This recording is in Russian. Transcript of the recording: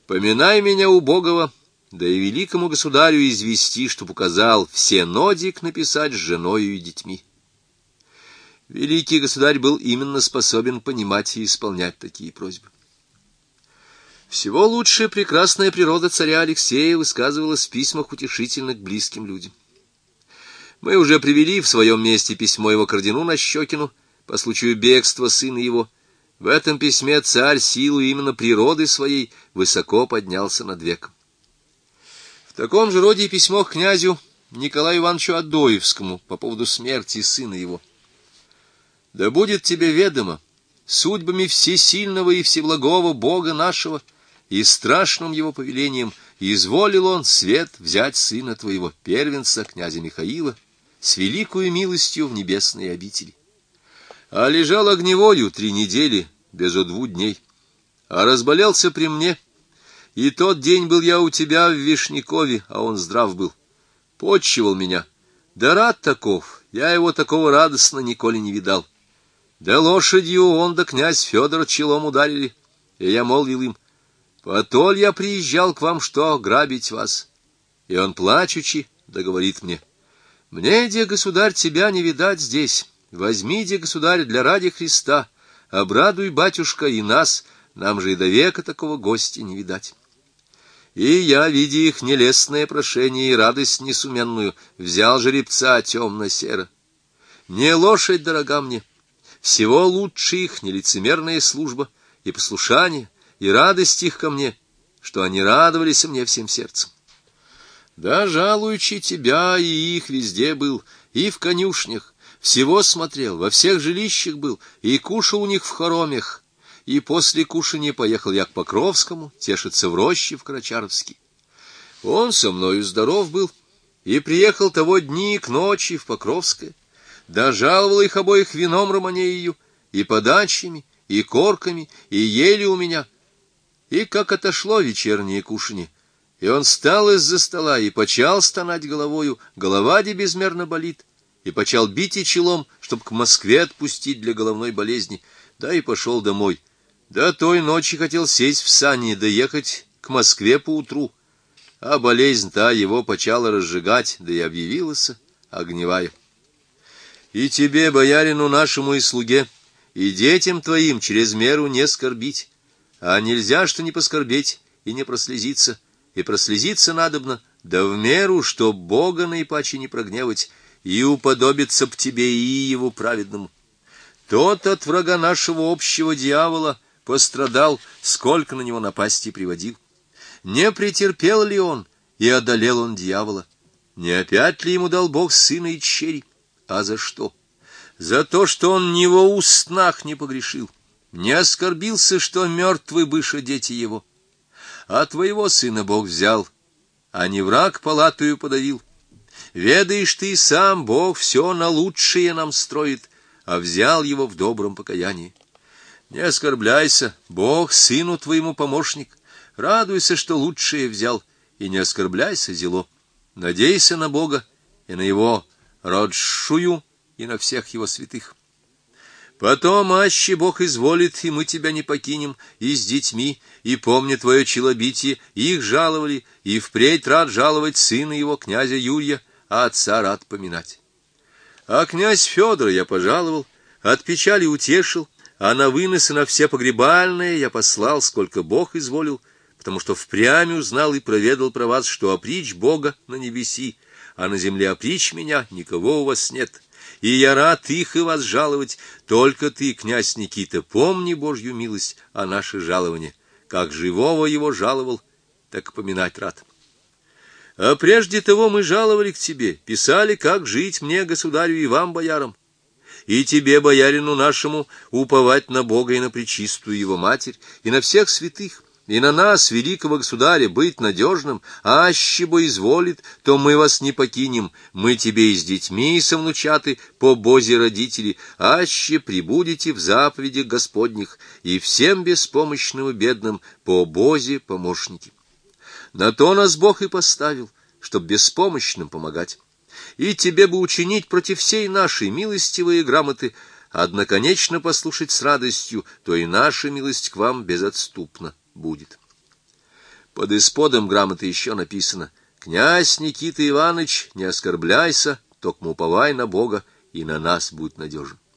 Поминай меня убогого, да и великому государю извести, чтоб указал все нодик написать с женою и детьми. Великий государь был именно способен понимать и исполнять такие просьбы. Всего лучше прекрасная природа царя Алексея высказывалась в письмах утешительных к близким людям. Мы уже привели в своем месте письмо его к ордену Нащекину по случаю бегства сына его. В этом письме царь силу именно природы своей высоко поднялся над веком. В таком же роде письмо к князю Николаю Ивановичу Адоевскому по поводу смерти сына его. «Да будет тебе ведомо судьбами всесильного и всеблагого Бога нашего, и страшным его повелением изволил он, свет, взять сына твоего, первенца, князя Михаила, с великою милостью в небесной обители. А лежал огневою 3 недели, безо 2 дней, а разболелся при мне, и тот день был я у тебя в Вишнякове, а он здрав был. Почивал меня, да рад таков, я его такого радостно николи не видал. Да лошадью он да князь Федор челом ударили, и я молвил им: потоль я приезжал к вам, что грабить вас. И он, плачучи, да говорит мне: мне, де, государь, тебя не видать здесь, возьми, де, государь, для ради Христа, обрадуй, батюшка, и нас, нам же и до века такого гостя не видать. И я, видя их нелестное прошение и радость несуменную, взял жеребца темно-серо. Не лошадь дорога мне, всего лучше их нелицемерная служба и послушание, и радость их ко мне, что они радовались мне всем сердцем. Да, жалуючи тебя, и их везде был, и в конюшнях, всего смотрел, во всех жилищах был, и кушал у них в хоромях, и после кушания поехал я к Покровскому тешиться в роще в Карачаровский. Он со мною здоров был, и приехал того дни к ночи в Покровское, да жаловал их обоих вином романею, и подачами, и корками, и ели у меня. И как отошло вечернее кушанье, и он встал из-за стола и почал стонать головою, голова де безмерно болит, и почал бить и челом, чтоб к Москве отпустить для головной болезни, да и пошел домой. Да той ночи хотел сесть в сани, да ехать к Москве поутру, а болезнь та его почала разжигать, да и объявилась огневая. И тебе, боярину нашему и слуге, и детям твоим через меру не скорбить, а нельзя, что не поскорбеть и не прослезиться, и прослезиться надобно, да в меру, что Бога наипаче не прогневать, и уподобиться б тебе и его праведному. Тот от врага нашего общего дьявола пострадал, сколько на него напасти приводил. Не претерпел ли он, и одолел он дьявола? Не опять ли ему дал Бог сына и дщери? А за что? За то, что он ни во устнах не погрешил, не оскорбился, что мертвы быше дети его. А твоего сына Бог взял, а не враг палатою подавил. Ведаешь ты сам, Бог все на лучшее нам строит, а взял его в добром покаянии. Не оскорбляйся, Бог сыну твоему помощник, радуйся, что лучшее взял, и не оскорбляйся зело. Надейся на Бога и на его родшую, и на всех его святых. Потом, аще Бог изволит, и мы тебя не покинем, и с детьми, и, помня твое челобитие, их жаловали, и впредь рад жаловать сына его, князя Юрия, а отца рад поминать. А князь Федора я пожаловал, от печали утешил, а на выносы на все погребальные я послал, сколько Бог изволил, потому что впрямь узнал и проведал про вас, что опричь Бога на небеси, а на земле опричь меня никого у вас нет. И я рад их и вас жаловать, только ты, князь Никита, помни Божью милость, а наше жалование. Как живого его жаловал, так поминать рад. А прежде того мы жаловали к тебе, писали, как жить мне, государю, и вам, боярам. И тебе, боярину нашему, уповать на Бога и на пречистую его матерь, и на всех святых, и на нас, великого государя, быть надежным, аще бо изволит, то мы вас не покинем, мы тебе и с детьми и совнучаты, по Бозе родители, аще прибудете в заповедях Господних, и всем беспомощным и бедным по Бозе помощники. На то нас Бог и поставил, чтоб беспомощным помогать. И тебе бы учинить против всей нашей милостивые грамоты, одноконечно послушать с радостью, то и наша милость к вам безотступна будет. Под исподом грамоты еще написано: «Князь Никита Иванович, не оскорбляйся, токмо уповай на Бога, и на нас будь надежен».